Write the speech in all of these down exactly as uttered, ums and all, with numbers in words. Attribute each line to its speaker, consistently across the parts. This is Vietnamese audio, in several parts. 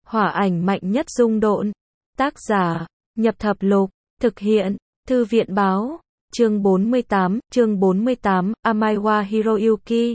Speaker 1: Hỏa ảnh mạnh nhất dung độn. Tác giả, Nhập Thập Lục. Thực hiện, Thư viện Báo. Chương bốn mươi tám, chương bốn mươi tám, Amaiwa Hiroyuki.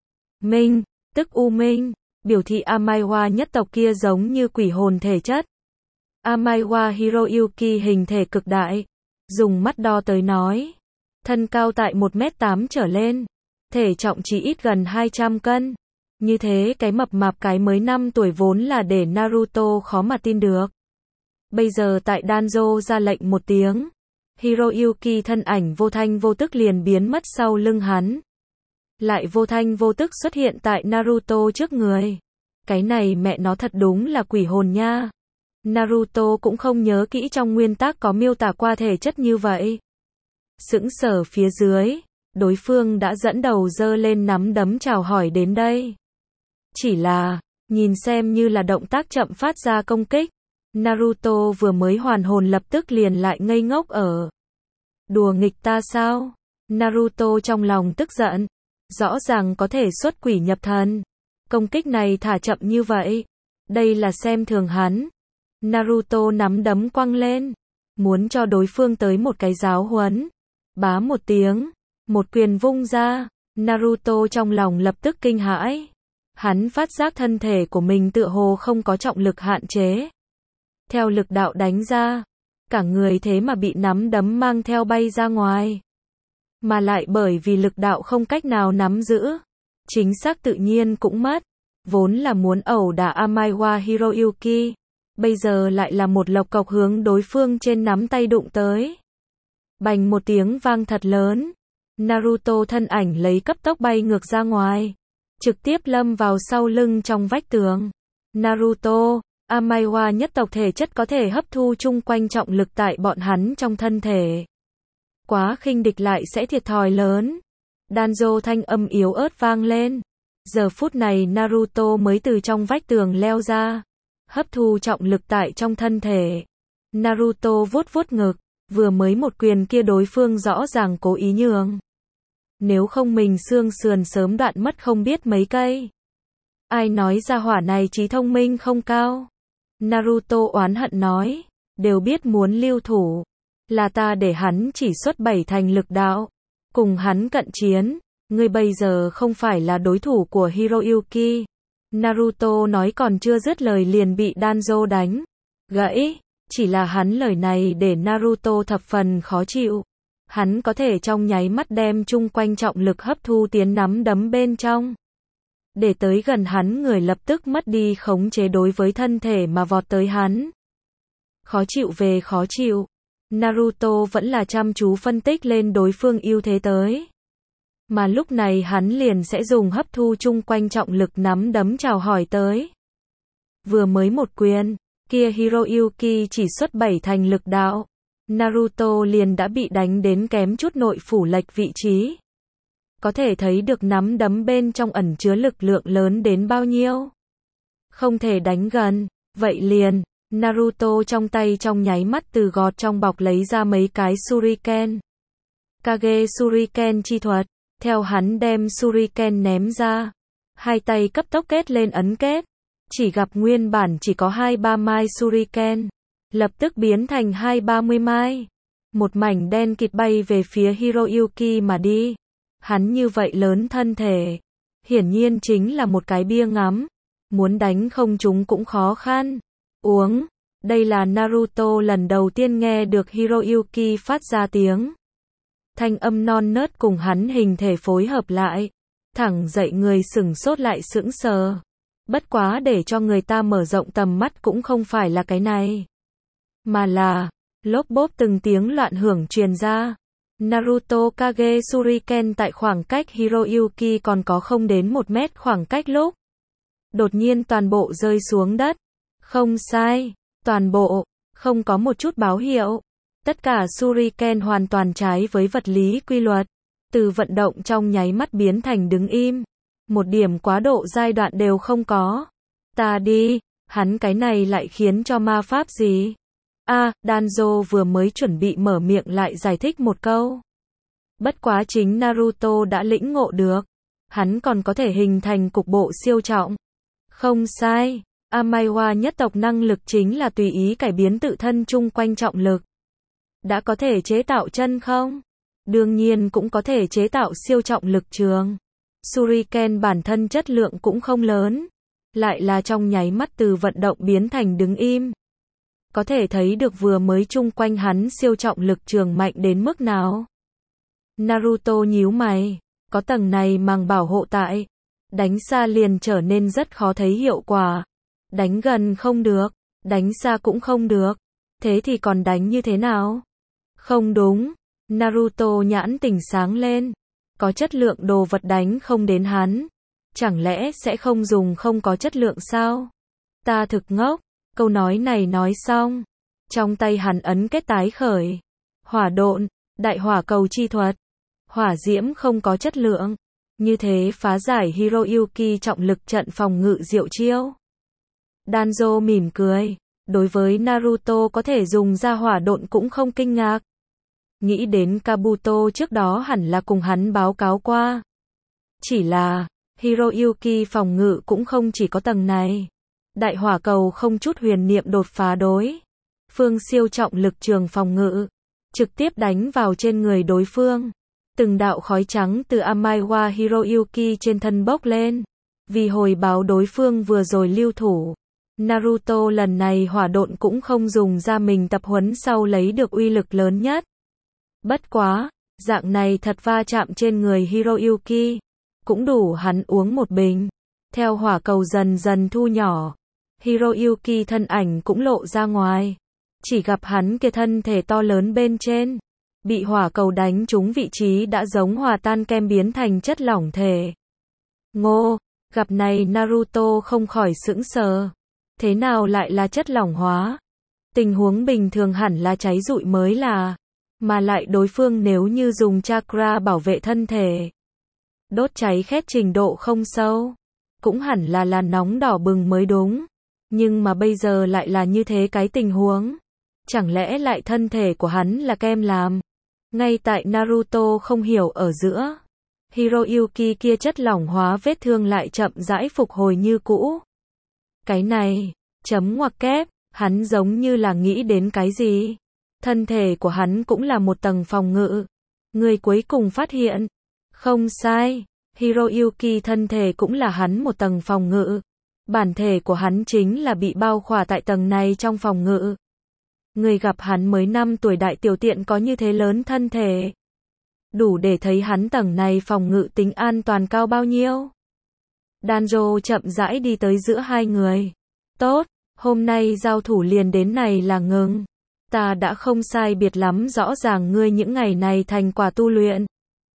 Speaker 1: Minh, tức U Minh, biểu thị Amaiwa nhất tộc kia giống như quỷ hồn thể chất. Amaiwa Hiroyuki hình thể cực đại, dùng mắt đo tới nói, thân cao tại một mét tám trở lên, thể trọng chỉ ít gần hai trăm cân. Như thế cái mập mạp cái mới năm tuổi vốn là để Naruto khó mà tin được. Bây giờ tại Danzo ra lệnh một tiếng, Hiroyuki thân ảnh vô thanh vô tức liền biến mất sau lưng hắn. Lại vô thanh vô tức xuất hiện tại Naruto trước người. Cái này mẹ nó thật đúng là quỷ hồn nha. Naruto cũng không nhớ kỹ trong nguyên tắc có miêu tả qua thể chất như vậy. Sững sờ phía dưới, đối phương đã dẫn đầu giơ lên nắm đấm chào hỏi đến đây. Chỉ là, nhìn xem như là động tác chậm phát ra công kích. Naruto vừa mới hoàn hồn lập tức liền lại ngây ngốc ở. Đùa nghịch ta sao? Naruto trong lòng tức giận. Rõ ràng có thể xuất quỷ nhập thần. Công kích này thả chậm như vậy. Đây là xem thường hắn. Naruto nắm đấm quăng lên. Muốn cho đối phương tới một cái giáo huấn. Bá một tiếng. Một quyền vung ra. Naruto trong lòng lập tức kinh hãi. Hắn phát giác thân thể của mình tựa hồ không có trọng lực hạn chế. Theo lực đạo đánh ra, cả người thế mà bị nắm đấm mang theo bay ra ngoài. Mà lại bởi vì lực đạo không cách nào nắm giữ, chính xác tự nhiên cũng mất. Vốn là muốn ẩu đả Amaiwa Hiroyuki, bây giờ lại là một lộc cộc hướng đối phương trên nắm tay đụng tới. Bành một tiếng vang thật lớn, Naruto thân ảnh lấy cấp tốc bay ngược ra ngoài, trực tiếp lâm vào sau lưng trong vách tường. Naruto, Amaiwa nhất tộc thể chất có thể hấp thu chung quanh trọng lực tại bọn hắn trong thân thể. Quá khinh địch lại sẽ thiệt thòi lớn. Danzo thanh âm yếu ớt vang lên. Giờ phút này Naruto mới từ trong vách tường leo ra, hấp thu trọng lực tại trong thân thể. Naruto vuốt vuốt ngực, vừa mới một quyền kia đối phương rõ ràng cố ý nhường. Nếu không mình xương sườn sớm đoạn mất không biết mấy cây. Ai nói ra hỏa này trí thông minh không cao? Naruto oán hận nói, đều biết muốn lưu thủ, là ta để hắn chỉ xuất bảy thành lực đạo, cùng hắn cận chiến, ngươi bây giờ không phải là đối thủ của Hiroyuki. Naruto nói còn chưa dứt lời liền bị Danzo đánh gãy, chỉ là hắn lời này để Naruto thập phần khó chịu. Hắn có thể trong nháy mắt đem chung quanh trọng lực hấp thu tiến nắm đấm bên trong. Để tới gần hắn người lập tức mất đi khống chế đối với thân thể mà vọt tới hắn. Khó chịu về khó chịu. Naruto vẫn là chăm chú phân tích lên đối phương ưu thế tới. Mà lúc này hắn liền sẽ dùng hấp thu chung quanh trọng lực nắm đấm chào hỏi tới. Vừa mới một quyền, kia Hiroyuki chỉ xuất bảy thành lực đạo. Naruto liền đã bị đánh đến kém chút nội phủ lệch vị trí. Có thể thấy được nắm đấm bên trong ẩn chứa lực lượng lớn đến bao nhiêu. Không thể đánh gần, vậy liền, Naruto trong tay trong nháy mắt từ gọt trong bọc lấy ra mấy cái Shuriken. Kage Shuriken chi thuật, theo hắn đem Shuriken ném ra. Hai tay cấp tốc kết lên ấn kết, chỉ gặp nguyên bản chỉ có hai ba mai Shuriken, lập tức biến thành hai ba mươi mai. Một mảnh đen kịt bay về phía Hiroyuki mà đi. Hắn như vậy lớn thân thể, hiển nhiên chính là một cái bia ngắm, muốn đánh không trúng cũng khó khăn. Uống, đây là Naruto lần đầu tiên nghe được Hiroyuki phát ra tiếng. Thanh âm non nớt cùng hắn hình thể phối hợp lại, thẳng dậy người sửng sốt lại sững sờ. Bất quá để cho người ta mở rộng tầm mắt cũng không phải là cái này, mà là, lốp bốp từng tiếng loạn hưởng truyền ra. Naruto Kage Shuriken tại khoảng cách Hiroyuki còn có không đến một mét khoảng cách lúc. Đột nhiên toàn bộ rơi xuống đất. Không sai, toàn bộ, không có một chút báo hiệu. Tất cả Shuriken hoàn toàn trái với vật lý quy luật. Từ vận động trong nháy mắt biến thành đứng im. Một điểm quá độ giai đoạn đều không có. Ta đi, hắn cái này lại khiến cho ma pháp gì? A, à, Danzo vừa mới chuẩn bị mở miệng lại giải thích một câu. Bất quá chính Naruto đã lĩnh ngộ được. Hắn còn có thể hình thành cục bộ siêu trọng. Không sai, Amaiwa nhất tộc năng lực chính là tùy ý cải biến tự thân chung quanh trọng lực. Đã có thể chế tạo chân không? Đương nhiên cũng có thể chế tạo siêu trọng lực trường. Shuriken bản thân chất lượng cũng không lớn, lại là trong nháy mắt từ vận động biến thành đứng im. Có thể thấy được vừa mới chung quanh hắn siêu trọng lực trường mạnh đến mức nào. Naruto nhíu mày, có tầng này màng bảo hộ tại, đánh xa liền trở nên rất khó thấy hiệu quả. Đánh gần không được, đánh xa cũng không được, thế thì còn đánh như thế nào? Không đúng, Naruto nhãn tỉnh sáng lên, có chất lượng đồ vật đánh không đến hắn, chẳng lẽ sẽ không dùng không có chất lượng sao? Ta thực ngốc, câu nói này nói xong, trong tay hắn ấn kết tái khởi, hỏa độn, đại hỏa cầu chi thuật, hỏa diễm không có chất lượng, như thế phá giải Hiroyuki trọng lực trận phòng ngự diệu chiêu. Danzo mỉm cười, đối với Naruto có thể dùng ra hỏa độn cũng không kinh ngạc. Nghĩ đến Kabuto trước đó hẳn là cùng hắn báo cáo qua. Chỉ là, Hiroyuki phòng ngự cũng không chỉ có tầng này. Đại hỏa cầu không chút huyền niệm đột phá đối phương siêu trọng lực trường phòng ngự, trực tiếp đánh vào trên người đối phương. Từng đạo khói trắng từ Amaiwa Hiroyuki trên thân bốc lên. Vì hồi báo đối phương vừa rồi lưu thủ, Naruto lần này hỏa độn cũng không dùng ra mình tập huấn sau lấy được uy lực lớn nhất. Bất quá, dạng này thật va chạm trên người Hiroyuki, cũng đủ hắn uống một bình. Theo hỏa cầu dần dần thu nhỏ, Hiroyuki thân ảnh cũng lộ ra ngoài. Chỉ gặp hắn kia thân thể to lớn bên trên, bị hỏa cầu đánh trúng vị trí đã giống hòa tan kem biến thành chất lỏng thể. Ngô, gặp này Naruto không khỏi sững sờ. Thế nào lại là chất lỏng hóa? Tình huống bình thường hẳn là cháy rụi mới là. Mà lại đối phương nếu như dùng chakra bảo vệ thân thể, đốt cháy khét trình độ không sâu, cũng hẳn là là nóng đỏ bừng mới đúng. Nhưng mà bây giờ lại là như thế cái tình huống. Chẳng lẽ lại thân thể của hắn là kem làm? Ngay tại Naruto không hiểu ở giữa, Hiroyuki kia chất lỏng hóa vết thương lại chậm rãi phục hồi như cũ. Cái này, chấm ngoặc kép, hắn giống như là nghĩ đến cái gì? Thân thể của hắn cũng là một tầng phòng ngự. Người cuối cùng phát hiện. Không sai, Hiroyuki thân thể cũng là hắn một tầng phòng ngự. Bản thể của hắn chính là bị bao khỏa tại tầng này trong phòng ngự. Người gặp hắn mới năm tuổi đại tiểu tiện có như thế lớn thân thể. Đủ để thấy hắn tầng này phòng ngự tính an toàn cao bao nhiêu. Danzo chậm rãi đi tới giữa hai người. Tốt, hôm nay giao thủ liền đến này là ngừng. Ta đã không sai biệt lắm rõ ràng ngươi những ngày này thành quả tu luyện.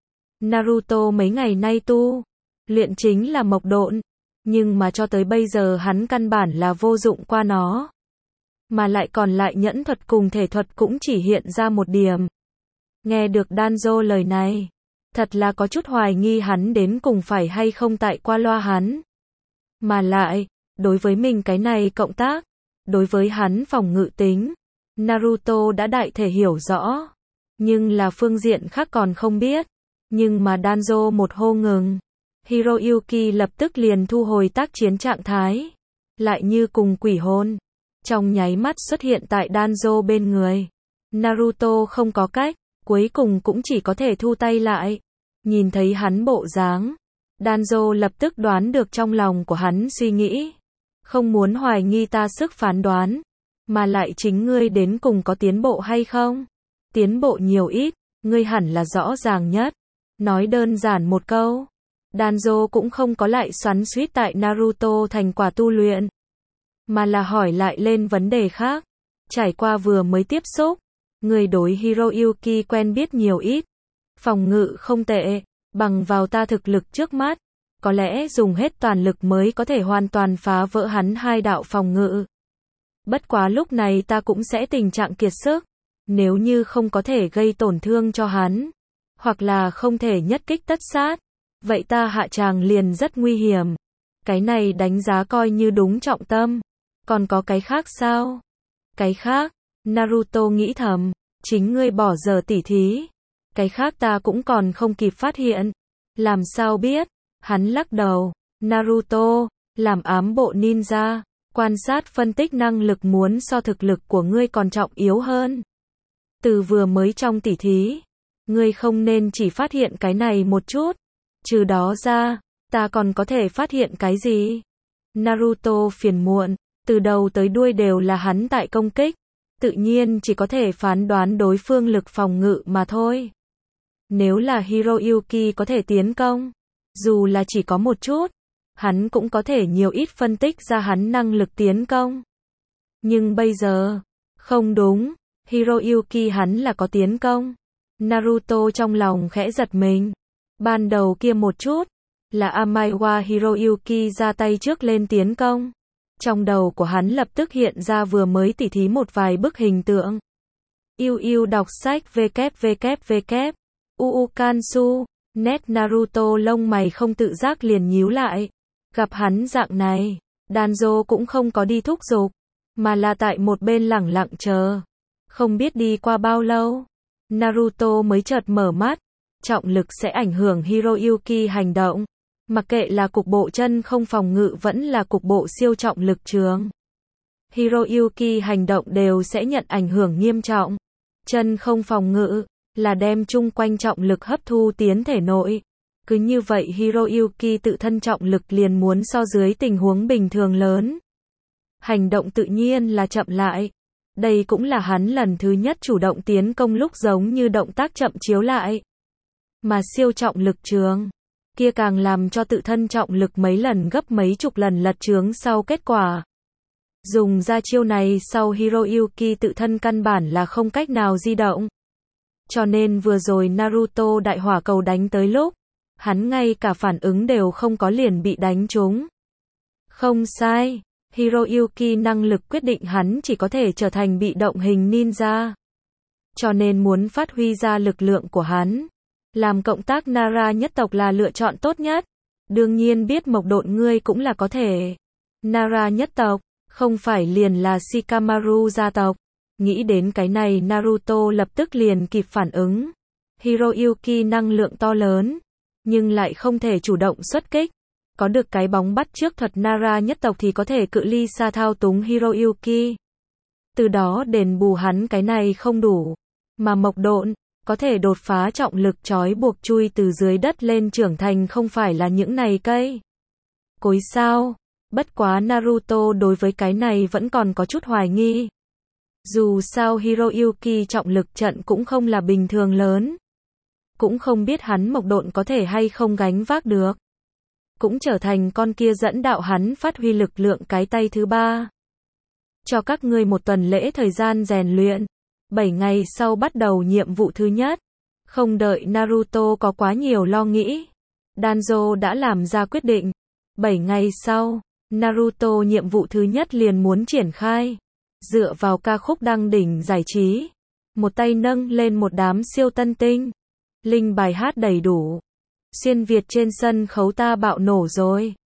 Speaker 1: Naruto mấy ngày nay tu luyện chính là mộc độn, nhưng mà cho tới bây giờ hắn căn bản là vô dụng qua nó. Mà lại còn lại nhẫn thuật cùng thể thuật cũng chỉ hiện ra một điểm. Nghe được Danzo lời này, thật là có chút hoài nghi hắn đến cùng phải hay không tại qua loa hắn. Mà lại, đối với mình cái này cộng tác, đối với hắn phòng ngự tính, Naruto đã đại thể hiểu rõ. Nhưng là phương diện khác còn không biết. Nhưng mà Danzo một hô ngừng, Hiroyuki lập tức liền thu hồi tác chiến trạng thái. Lại như cùng quỷ hồn, trong nháy mắt xuất hiện tại Danzo bên người. Naruto không có cách, cuối cùng cũng chỉ có thể thu tay lại. Nhìn thấy hắn bộ dáng, Danzo lập tức đoán được trong lòng của hắn suy nghĩ. Không muốn hoài nghi ta sức phán đoán, mà lại chính ngươi đến cùng có tiến bộ hay không? Tiến bộ nhiều ít, ngươi hẳn là rõ ràng nhất. Nói đơn giản một câu, Danzo cũng không có lại xoắn xuýt tại Naruto thành quả tu luyện, mà là hỏi lại lên vấn đề khác. Trải qua vừa mới tiếp xúc, người đối Hiroyuki quen biết nhiều ít. Phòng ngự không tệ, bằng vào ta thực lực trước mắt, có lẽ dùng hết toàn lực mới có thể hoàn toàn phá vỡ hắn hai đạo phòng ngự. Bất quá lúc này ta cũng sẽ tình trạng kiệt sức, nếu như không có thể gây tổn thương cho hắn, hoặc là không thể nhất kích tất sát, vậy ta hạ tràng liền rất nguy hiểm. Cái này đánh giá coi như đúng trọng tâm. Còn có cái khác sao? Cái khác, Naruto nghĩ thầm, chính ngươi bỏ giờ tỉ thí. Cái khác ta cũng còn không kịp phát hiện. Làm sao biết? Hắn lắc đầu, Naruto, làm ám bộ ninja, Quan sát phân tích năng lực muốn so thực lực của ngươi còn trọng yếu hơn. Từ vừa mới trong tỉ thí, ngươi không nên chỉ phát hiện cái này một chút. Trừ đó ra, ta còn có thể phát hiện cái gì? Naruto phiền muộn, từ đầu tới đuôi đều là hắn tại công kích. Tự nhiên chỉ có thể phán đoán đối phương lực phòng ngự mà thôi. Nếu là Hiroyuki có thể tiến công, dù là chỉ có một chút, hắn cũng có thể nhiều ít phân tích ra hắn năng lực tiến công. Nhưng bây giờ, không đúng, Hiroyuki hắn là có tiến công. Naruto trong lòng khẽ giật mình. Ban đầu kia một chút, là Amaiwa Hiroyuki ra tay trước lên tiến công. Trong đầu của hắn lập tức hiện ra vừa mới tỉ thí một vài bức hình tượng. Yêu yêu đọc sách www. Uu Kansu, nét Naruto lông mày không tự giác liền nhíu lại. Gặp hắn dạng này, Danzo cũng không có đi thúc giục, mà là tại một bên lẳng lặng chờ. Không biết đi qua bao lâu, Naruto mới chợt mở mắt. Trọng lực sẽ ảnh hưởng Hiroyuki hành động. Mặc kệ là cục bộ chân không phòng ngự vẫn là cục bộ siêu trọng lực trường. Hiroyuki hành động đều sẽ nhận ảnh hưởng nghiêm trọng. Chân không phòng ngự, là đem chung quanh trọng lực hấp thu tiến thể nội. Cứ như vậy Hiroyuki tự thân trọng lực liền muốn so dưới tình huống bình thường lớn. Hành động tự nhiên là chậm lại. Đây cũng là hắn lần thứ nhất chủ động tiến công lúc giống như động tác chậm chiếu lại. Mà siêu trọng lực trường, kia càng làm cho tự thân trọng lực mấy lần gấp mấy chục lần lật chướng sau kết quả. Dùng ra chiêu này sau Hiroyuki tự thân căn bản là không cách nào di động. Cho nên vừa rồi Naruto đại hỏa cầu đánh tới lúc, hắn ngay cả phản ứng đều không có liền bị đánh trúng. Không sai, Hiroyuki năng lực quyết định hắn chỉ có thể trở thành bị động hình ninja. Cho nên muốn phát huy ra lực lượng của hắn, làm cộng tác Nara nhất tộc là lựa chọn tốt nhất. Đương nhiên biết mộc độn ngươi cũng là có thể. Nara nhất tộc, không phải liền là Shikamaru gia tộc. Nghĩ đến cái này Naruto lập tức liền kịp phản ứng. Hiroyuki năng lượng to lớn, nhưng lại không thể chủ động xuất kích. Có được cái bóng bắt trước thuật Nara nhất tộc thì có thể cự ly xa thao túng Hiroyuki. Từ đó đền bù hắn cái này không đủ. Mà mộc độn, có thể đột phá trọng lực trói buộc chui từ dưới đất lên trưởng thành không phải là những này cây cối sao. Bất quá Naruto đối với cái này vẫn còn có chút hoài nghi. Dù sao Hiroyuki trọng lực trận cũng không là bình thường lớn. Cũng không biết hắn mộc độn có thể hay không gánh vác được. Cũng trở thành con kia dẫn đạo hắn phát huy lực lượng cái tay thứ ba. Cho các ngươi một tuần lễ thời gian rèn luyện. bảy ngày sau bắt đầu nhiệm vụ thứ nhất. Không đợi Naruto có quá nhiều lo nghĩ. Danzo đã làm ra quyết định. bảy ngày sau, Naruto nhiệm vụ thứ nhất liền muốn triển khai. Dựa vào ca khúc đăng đỉnh giải trí. Một tay nâng lên một đám siêu tân tinh. Linh bài hát đầy đủ. Xuyên Việt trên sân khấu ta bạo nổ rồi.